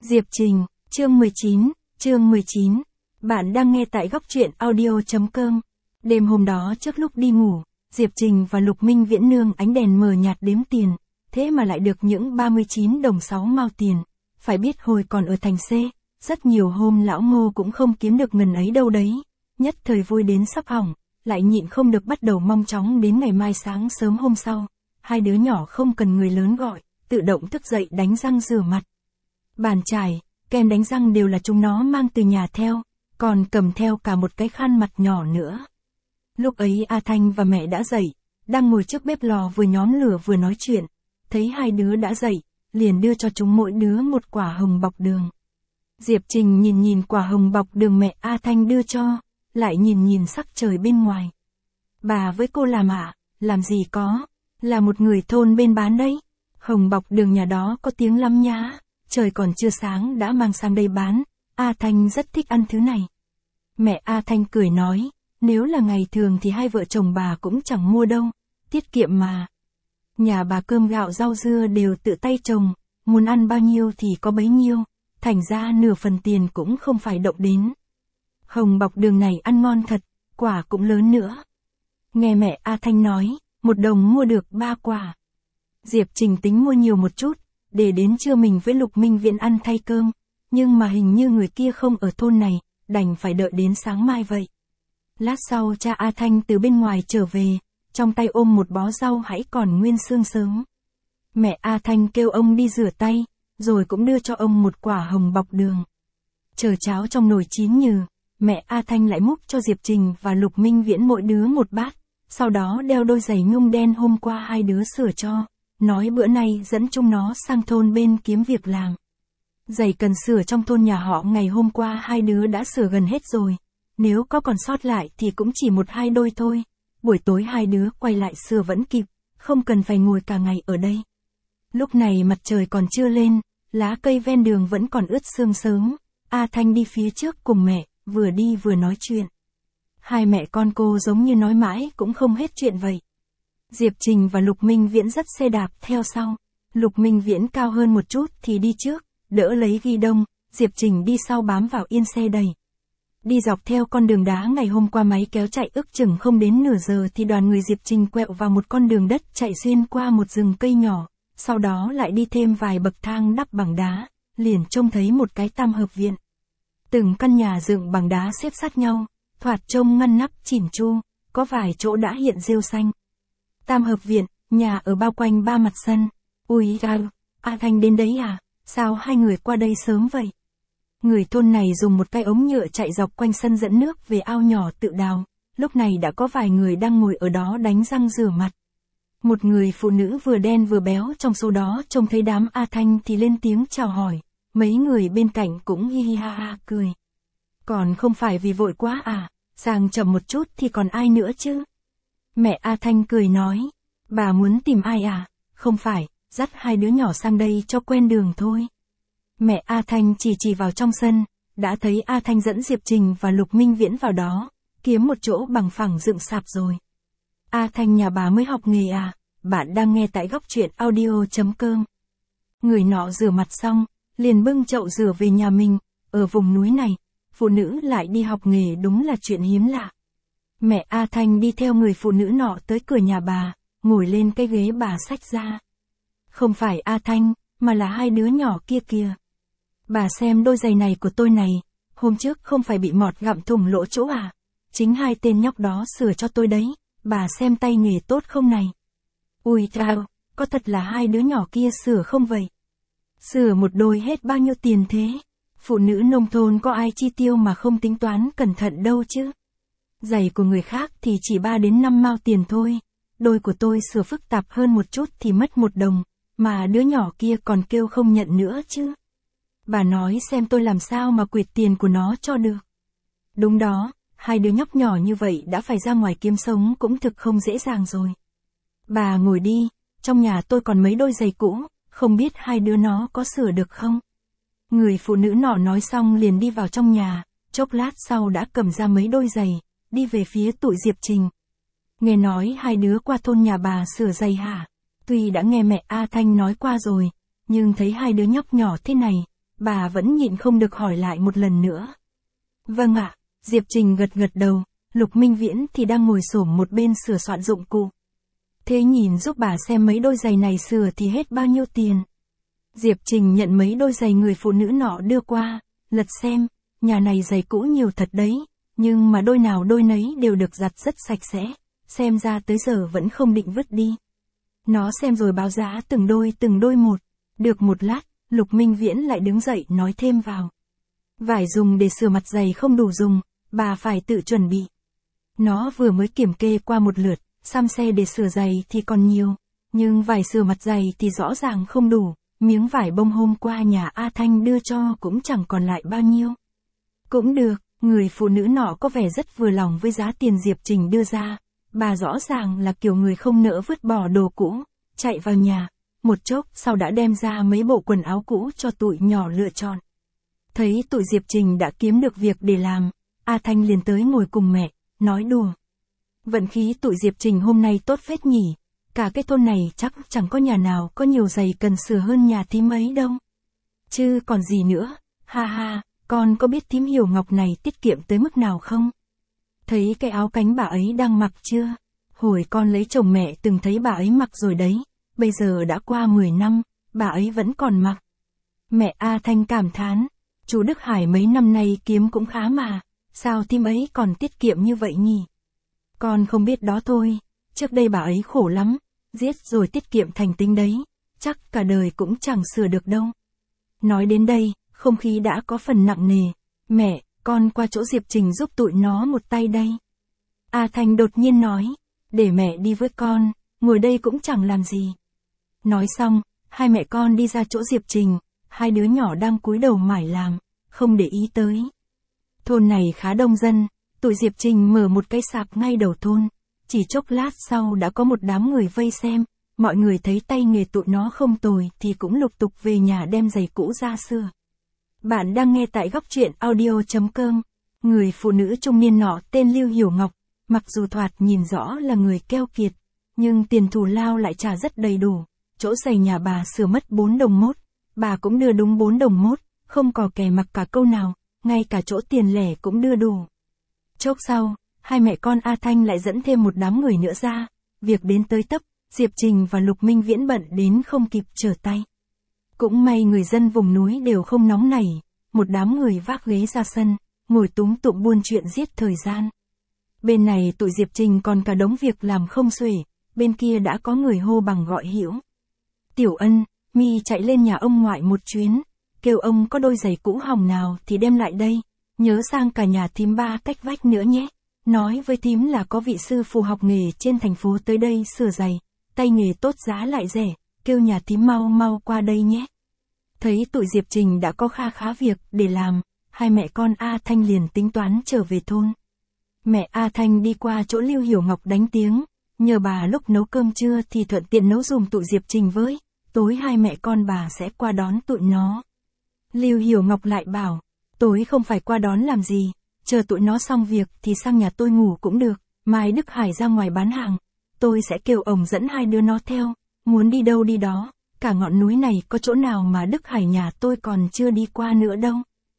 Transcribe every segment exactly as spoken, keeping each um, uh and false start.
Diệp Trình, chương mười chín, chương mười chín. Bạn đang nghe tại góc truyện audio.com. Đêm hôm đó trước lúc đi ngủ, Diệp Trình và Lục Minh Viễn nương ánh đèn mờ nhạt đếm tiền, thế mà lại được những ba mươi chín đồng sáu mao tiền. Phải biết hồi còn ở thành C, rất nhiều hôm lão Ngô cũng không kiếm được ngần ấy đâu đấy. Nhất thời vui đến sắp hỏng, lại nhịn không được bắt đầu mong chóng đến ngày mai sáng sớm hôm sau. Hai đứa nhỏ không cần người lớn gọi, tự động thức dậy đánh răng rửa mặt. Bàn chải, kem đánh răng đều là chúng nó mang từ nhà theo, còn cầm theo cả một cái khăn mặt nhỏ nữa. Lúc ấy A Thanh và mẹ đã dậy, đang ngồi trước bếp lò vừa nhóm lửa vừa nói chuyện, thấy hai đứa đã dậy, liền đưa cho chúng mỗi đứa một quả hồng bọc đường. Diệp Trình nhìn nhìn quả hồng bọc đường mẹ A Thanh đưa cho, lại nhìn nhìn sắc trời bên ngoài. Bà với cô làm ạ, à, làm gì có, là một người thôn bên bán đấy. Hồng bọc đường nhà đó có tiếng lắm nhá, trời còn chưa sáng đã mang sang đây bán, A Thanh rất thích ăn thứ này. Mẹ A Thanh cười nói, nếu là ngày thường thì hai vợ chồng bà cũng chẳng mua đâu, tiết kiệm mà. Nhà bà cơm gạo rau dưa đều tự tay trồng, muốn ăn bao nhiêu thì có bấy nhiêu, thành ra nửa phần tiền cũng không phải động đến. Hồng bọc đường này ăn ngon thật, quả cũng lớn nữa. Nghe mẹ A Thanh nói, một đồng mua được ba quả. Diệp Trình tính mua nhiều một chút, để đến trưa mình với Lục Minh Viễn ăn thay cơm, nhưng mà hình như người kia không ở thôn này, đành phải đợi đến sáng mai vậy. Lát sau cha A Thanh từ bên ngoài trở về, trong tay ôm một bó rau hãy còn nguyên xương sớm. Mẹ A Thanh kêu ông đi rửa tay, rồi cũng đưa cho ông một quả hồng bọc đường. Chờ cháo trong nồi chín nhừ, mẹ A Thanh lại múc cho Diệp Trình và Lục Minh Viễn mỗi đứa một bát, sau đó đeo đôi giày nhung đen hôm qua hai đứa sửa cho, nói bữa nay dẫn chúng nó sang thôn bên kiếm việc làm. Giày cần sửa trong thôn nhà họ ngày hôm qua hai đứa đã sửa gần hết rồi, nếu có còn sót lại thì cũng chỉ một hai đôi thôi, buổi tối hai đứa quay lại sửa vẫn kịp, không cần phải ngồi cả ngày ở đây. Lúc này mặt trời còn chưa lên, lá cây ven đường vẫn còn ướt sương sớm, A Thanh đi phía trước cùng mẹ, vừa đi vừa nói chuyện. Hai mẹ con cô giống như nói mãi cũng không hết chuyện vậy. Diệp Trình và Lục Minh Viễn dắt xe đạp theo sau, Lục Minh Viễn cao hơn một chút thì đi trước, đỡ lấy ghi đông, Diệp Trình đi sau bám vào yên xe đầy. Đi dọc theo con đường đá ngày hôm qua máy kéo chạy ước chừng không đến nửa giờ thì đoàn người Diệp Trình quẹo vào một con đường đất chạy xuyên qua một rừng cây nhỏ, sau đó lại đi thêm vài bậc thang đắp bằng đá, liền trông thấy một cái tam hợp viện. Từng căn nhà dựng bằng đá xếp sát nhau, thoạt trông ngăn nắp chỉn chu, có vài chỗ đã hiện rêu xanh. Tam hợp viện, nhà ở bao quanh ba mặt sân. Ui ra, A Thanh đến đấy à, sao hai người qua đây sớm vậy? Người thôn này dùng một cái ống nhựa chạy dọc quanh sân dẫn nước về ao nhỏ tự đào, lúc này đã có vài người đang ngồi ở đó đánh răng rửa mặt. Một người phụ nữ vừa đen vừa béo trong số đó trông thấy đám A Thanh thì lên tiếng chào hỏi, mấy người bên cạnh cũng hi hi ha ha cười. Còn không phải vì vội quá à, sang chậm một chút thì còn ai nữa chứ? Mẹ A Thanh cười nói, bà muốn tìm ai à? Không phải, dắt hai đứa nhỏ sang đây cho quen đường thôi. Mẹ A Thanh chỉ chỉ vào trong sân, đã thấy A Thanh dẫn Diệp Trình và Lục Minh Viễn vào đó, kiếm một chỗ bằng phẳng dựng sạp rồi. A Thanh nhà bà mới học nghề à? Bạn đang nghe tại góc truyện audio.com. Người nọ rửa mặt xong, liền bưng chậu rửa về nhà mình, ở vùng núi này, phụ nữ lại đi học nghề đúng là chuyện hiếm lạ. Mẹ A Thanh đi theo người phụ nữ nọ tới cửa nhà bà, ngồi lên cái ghế bà xách ra. Không phải A Thanh, mà là hai đứa nhỏ kia kìa. Bà xem đôi giày này của tôi này, hôm trước không phải bị mọt gặm thủng lỗ chỗ à? Chính hai tên nhóc đó sửa cho tôi đấy, bà xem tay nghề tốt không này? Ui chao, có thật là hai đứa nhỏ kia sửa không vậy? Sửa một đôi hết bao nhiêu tiền thế? Phụ nữ nông thôn có ai chi tiêu mà không tính toán cẩn thận đâu chứ? Giày của người khác thì chỉ ba đến năm mao tiền thôi, đôi của tôi sửa phức tạp hơn một chút thì mất một đồng, mà đứa nhỏ kia còn kêu không nhận nữa chứ. Bà nói xem tôi làm sao mà quyệt tiền của nó cho được. Đúng đó, hai đứa nhóc nhỏ như vậy đã phải ra ngoài kiếm sống cũng thực không dễ dàng rồi. Bà ngồi đi, trong nhà tôi còn mấy đôi giày cũ, không biết hai đứa nó có sửa được không? Người phụ nữ nọ nói xong liền đi vào trong nhà, chốc lát sau đã cầm ra mấy đôi giày, đi về phía tụi Diệp Trình. Nghe nói hai đứa qua thôn nhà bà sửa giày hả? Tuy đã nghe mẹ A Thanh nói qua rồi, nhưng thấy hai đứa nhóc nhỏ thế này, bà vẫn nhịn không được hỏi lại một lần nữa. Vâng ạ, Diệp Trình gật gật đầu, Lục Minh Viễn thì đang ngồi xổm một bên sửa soạn dụng cụ. Thế nhìn giúp bà xem mấy đôi giày này sửa thì hết bao nhiêu tiền? Diệp Trình nhận mấy đôi giày người phụ nữ nọ đưa qua, lật xem, nhà này giày cũ nhiều thật đấy, nhưng mà đôi nào đôi nấy đều được giặt rất sạch sẽ, xem ra tới giờ vẫn không định vứt đi. Nó xem rồi báo giá từng đôi từng đôi một, được một lát, Lục Minh Viễn lại đứng dậy nói thêm vào. Vải dùng để sửa mặt giày không đủ dùng, bà phải tự chuẩn bị. Nó vừa mới kiểm kê qua một lượt, xăm xe để sửa giày thì còn nhiều, nhưng vải sửa mặt giày thì rõ ràng không đủ, miếng vải bông hôm qua nhà A Thanh đưa cho cũng chẳng còn lại bao nhiêu. Cũng được, người phụ nữ nọ có vẻ rất vừa lòng với giá tiền Diệp Trình đưa ra, bà rõ ràng là kiểu người không nỡ vứt bỏ đồ cũ, chạy vào nhà, một chốc sau đã đem ra mấy bộ quần áo cũ cho tụi nhỏ lựa chọn. Thấy tụi Diệp Trình đã kiếm được việc để làm, A Thanh liền tới ngồi cùng mẹ, nói đùa. Vận khí tụi Diệp Trình hôm nay tốt phết nhỉ, cả cái thôn này chắc chẳng có nhà nào có nhiều giày cần sửa hơn nhà thím ấy đâu. Chứ còn gì nữa, ha ha, con có biết thím Hiểu Ngọc này tiết kiệm tới mức nào không? Thấy cái áo cánh bà ấy đang mặc chưa? Hồi con lấy chồng mẹ từng thấy bà ấy mặc rồi đấy, bây giờ đã qua mười năm, bà ấy vẫn còn mặc. Mẹ A Thanh cảm thán, chú Đức Hải mấy năm nay kiếm cũng khá mà, sao thím ấy còn tiết kiệm như vậy nhỉ? Con không biết đó thôi, trước đây bà ấy khổ lắm, giết rồi tiết kiệm thành tính đấy, chắc cả đời cũng chẳng sửa được đâu. Nói đến đây, không khí đã có phần nặng nề, mẹ, con qua chỗ Diệp Trình giúp tụi nó một tay đây. A Thanh đột nhiên nói, để mẹ đi với con, ngồi đây cũng chẳng làm gì. Nói xong, hai mẹ con đi ra chỗ Diệp Trình, hai đứa nhỏ đang cúi đầu mải làm, không để ý tới. Thôn này khá đông dân, tụi Diệp Trình mở một cái sạp ngay đầu thôn, chỉ chốc lát sau đã có một đám người vây xem, mọi người thấy tay nghề tụi nó không tồi thì cũng lục tục về nhà đem giày cũ ra sửa. Bạn đang nghe tại góc truyện audio chấm com, người phụ nữ trung niên nọ tên Lưu Hiểu Ngọc, mặc dù thoạt nhìn rõ là người keo kiệt, nhưng tiền thù lao lại trả rất đầy đủ, chỗ giày nhà bà sửa mất bốn đồng mốt, bà cũng đưa đúng bốn đồng mốt, không có kẻ mặc cả câu nào, ngay cả chỗ tiền lẻ cũng đưa đủ. Chốc sau, hai mẹ con A Thanh lại dẫn thêm một đám người nữa ra, việc đến tới tấp, Diệp Trình và Lục Minh Viễn bận đến không kịp trở tay. Cũng may người dân vùng núi đều không nóng nảy, một đám người vác ghế ra sân, ngồi túm tụm buôn chuyện giết thời gian. Bên này tụi Diệp Trình còn cả đống việc làm không xuể, bên kia đã có người hô bằng gọi hữu. Tiểu Ân, mi chạy lên nhà ông ngoại một chuyến, kêu ông có đôi giày cũ hỏng nào thì đem lại đây, nhớ sang cả nhà thím Ba cách vách nữa nhé. Nói với thím là có vị sư phụ học nghề trên thành phố tới đây sửa giày, tay nghề tốt giá lại rẻ, kêu nhà thím mau mau qua đây nhé. Thấy tụi Diệp Trình đã có kha khá việc để làm, hai mẹ con A Thanh liền tính toán trở về thôn. Mẹ A Thanh đi qua chỗ Lưu Hiểu Ngọc đánh tiếng, nhờ bà lúc nấu cơm trưa thì thuận tiện nấu dùm tụi Diệp Trình với, tối hai mẹ con bà sẽ qua đón tụi nó. Lưu Hiểu Ngọc lại bảo, tối không phải qua đón làm gì, chờ tụi nó xong việc thì sang nhà tôi ngủ cũng được, mai Đức Hải ra ngoài bán hàng, tôi sẽ kêu ổng dẫn hai đứa nó theo, muốn đi đâu đi đó, cả ngọn núi này có chỗ nào mà Đức Hải nhà tôi còn chưa đi qua nữa đâu.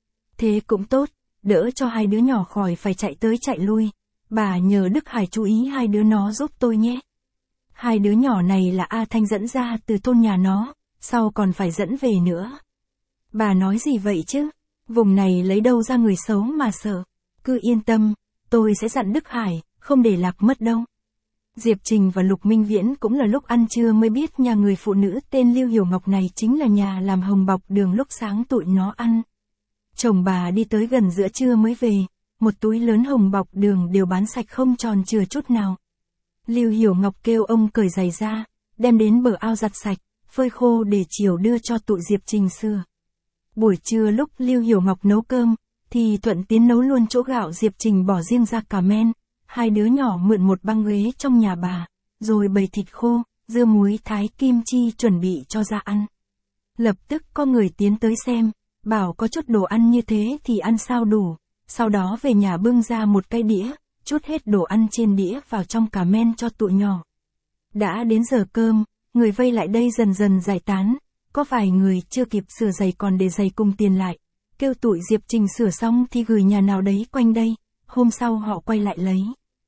Thế cũng tốt, đỡ cho hai đứa nhỏ khỏi phải chạy tới chạy lui, bà nhờ Đức Hải chú ý hai đứa nó giúp tôi nhé. Hai đứa nhỏ này là A Thanh dẫn ra từ thôn nhà nó, sau còn phải dẫn về nữa. Bà nói gì vậy chứ? Vùng này lấy đâu ra người xấu mà sợ. Cứ yên tâm, tôi sẽ dặn Đức Hải, không để lạc mất đâu. Diệp Trình và Lục Minh Viễn cũng là lúc ăn trưa mới biết nhà người phụ nữ tên Lưu Hiểu Ngọc này chính là nhà làm hồng bọc đường lúc sáng tụi nó ăn. Chồng bà đi tới gần giữa trưa mới về, một túi lớn hồng bọc đường đều bán sạch không tròn chừa chút nào. Lưu Hiểu Ngọc kêu ông cởi giày ra, đem đến bờ ao giặt sạch, phơi khô để chiều đưa cho tụi Diệp Trình sửa. Buổi trưa lúc Lưu Hiểu Ngọc nấu cơm, thì thuận tiến nấu luôn chỗ gạo Diệp Trình bỏ riêng ra cà men, hai đứa nhỏ mượn một băng ghế trong nhà bà, rồi bày thịt khô, dưa muối thái kim chi chuẩn bị cho ra ăn. Lập tức có người tiến tới xem, bảo có chút đồ ăn như thế thì ăn sao đủ, sau đó về nhà bưng ra một cái đĩa, chút hết đồ ăn trên đĩa vào trong cà men cho tụi nhỏ. Đã đến giờ cơm, người vây lại đây dần dần giải tán, có vài người chưa kịp sửa giày còn để giày cùng tiền lại. Kêu tụi Diệp Trình sửa xong thì gửi nhà nào đấy quanh đây, hôm sau họ quay lại lấy.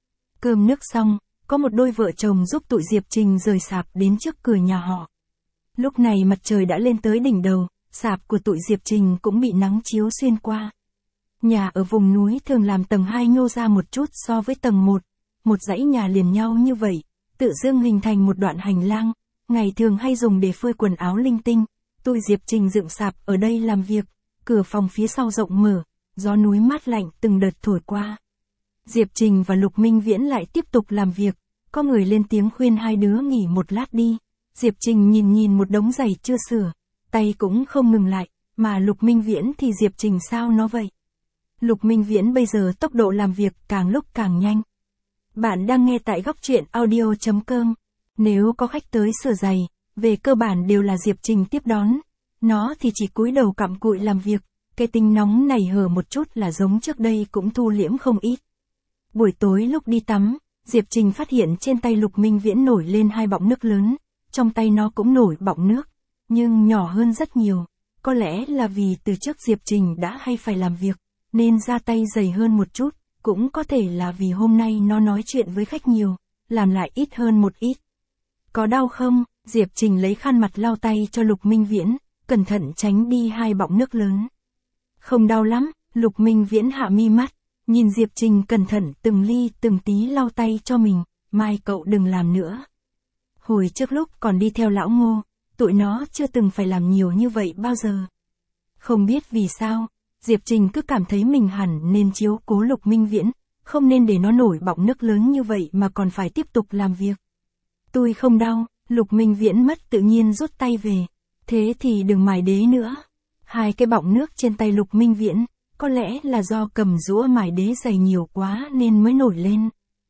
Cơm nước xong, có một đôi vợ chồng giúp tụi Diệp Trình rời sạp đến trước cửa nhà họ. Lúc này mặt trời đã lên tới đỉnh đầu, sạp của tụi Diệp Trình cũng bị nắng chiếu xuyên qua. Nhà ở vùng núi thường làm tầng hai nhô ra một chút so với tầng một, một dãy nhà liền nhau như vậy, tự dưng hình thành một đoạn hành lang, ngày thường hay dùng để phơi quần áo linh tinh. Tụi Diệp Trình dựng sạp ở đây làm việc, cửa phòng phía sau rộng mở, gió núi mát lạnh từng đợt thổi qua. Diệp Trình và Lục Minh Viễn lại tiếp tục làm việc, có người lên tiếng khuyên hai đứa nghỉ một lát đi. Diệp Trình nhìn nhìn một đống giày chưa sửa, tay cũng không ngừng lại, mà Lục Minh Viễn thì Diệp Trình sao nó vậy? Lục Minh Viễn bây giờ tốc độ làm việc càng lúc càng nhanh. Bạn đang nghe tại góc truyện audio chấm com. Nếu có khách tới sửa giày, về cơ bản đều là Diệp Trình tiếp đón. Nó thì chỉ cúi đầu cặm cụi làm việc, cái tính nóng này hở một chút là giống trước đây cũng thu liễm không ít. Buổi tối lúc đi tắm, Diệp Trình phát hiện trên tay Lục Minh Viễn nổi lên hai bọng nước lớn, trong tay nó cũng nổi bọng nước, nhưng nhỏ hơn rất nhiều. Có lẽ là vì từ trước Diệp Trình đã hay phải làm việc, nên ra tay dày hơn một chút, cũng có thể là vì hôm nay nó nói chuyện với khách nhiều, làm lại ít hơn một ít. Có đau không? Diệp Trình lấy khăn mặt lau tay cho Lục Minh Viễn, cẩn thận tránh đi hai bọng nước lớn. Không đau lắm, Lục Minh Viễn hạ mi mắt, nhìn Diệp Trình cẩn thận từng ly từng tí lau tay cho mình, mai cậu đừng làm nữa. Hồi trước lúc còn đi theo lão Ngô, tụi nó chưa từng phải làm nhiều như vậy bao giờ. Không biết vì sao, Diệp Trình cứ cảm thấy mình hẳn nên chiếu cố Lục Minh Viễn, không nên để nó nổi bọng nước lớn như vậy mà còn phải tiếp tục làm việc. Tôi không đau, Lục Minh Viễn mất tự nhiên rút tay về. Thế thì đừng mài đế nữa. Hai cái bọng nước trên tay Lục Minh Viễn, có lẽ là do cầm rũa mài đế dày nhiều quá nên mới nổi lên.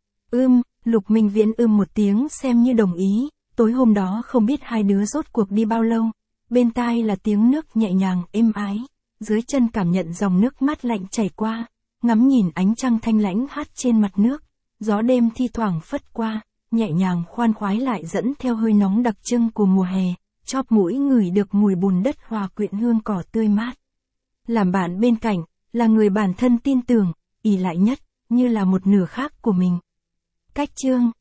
Ưm, Lục Minh Viễn ưm một tiếng xem như đồng ý. Tối hôm đó không biết hai đứa rốt cuộc đi bao lâu. Bên tai là tiếng nước nhẹ nhàng êm ái. Dưới chân cảm nhận dòng nước mát lạnh chảy qua. Ngắm nhìn ánh trăng thanh lãnh hát trên mặt nước. Gió đêm thi thoảng phất qua, nhẹ nhàng khoan khoái lại dẫn theo hơi nóng đặc trưng của mùa hè. Chóp mũi ngửi được mùi bùn đất hòa quyện hương cỏ tươi mát. Làm bạn bên cạnh, là người bản thân tin tưởng, ỷ lại nhất, như là một nửa khác của mình. Cách chương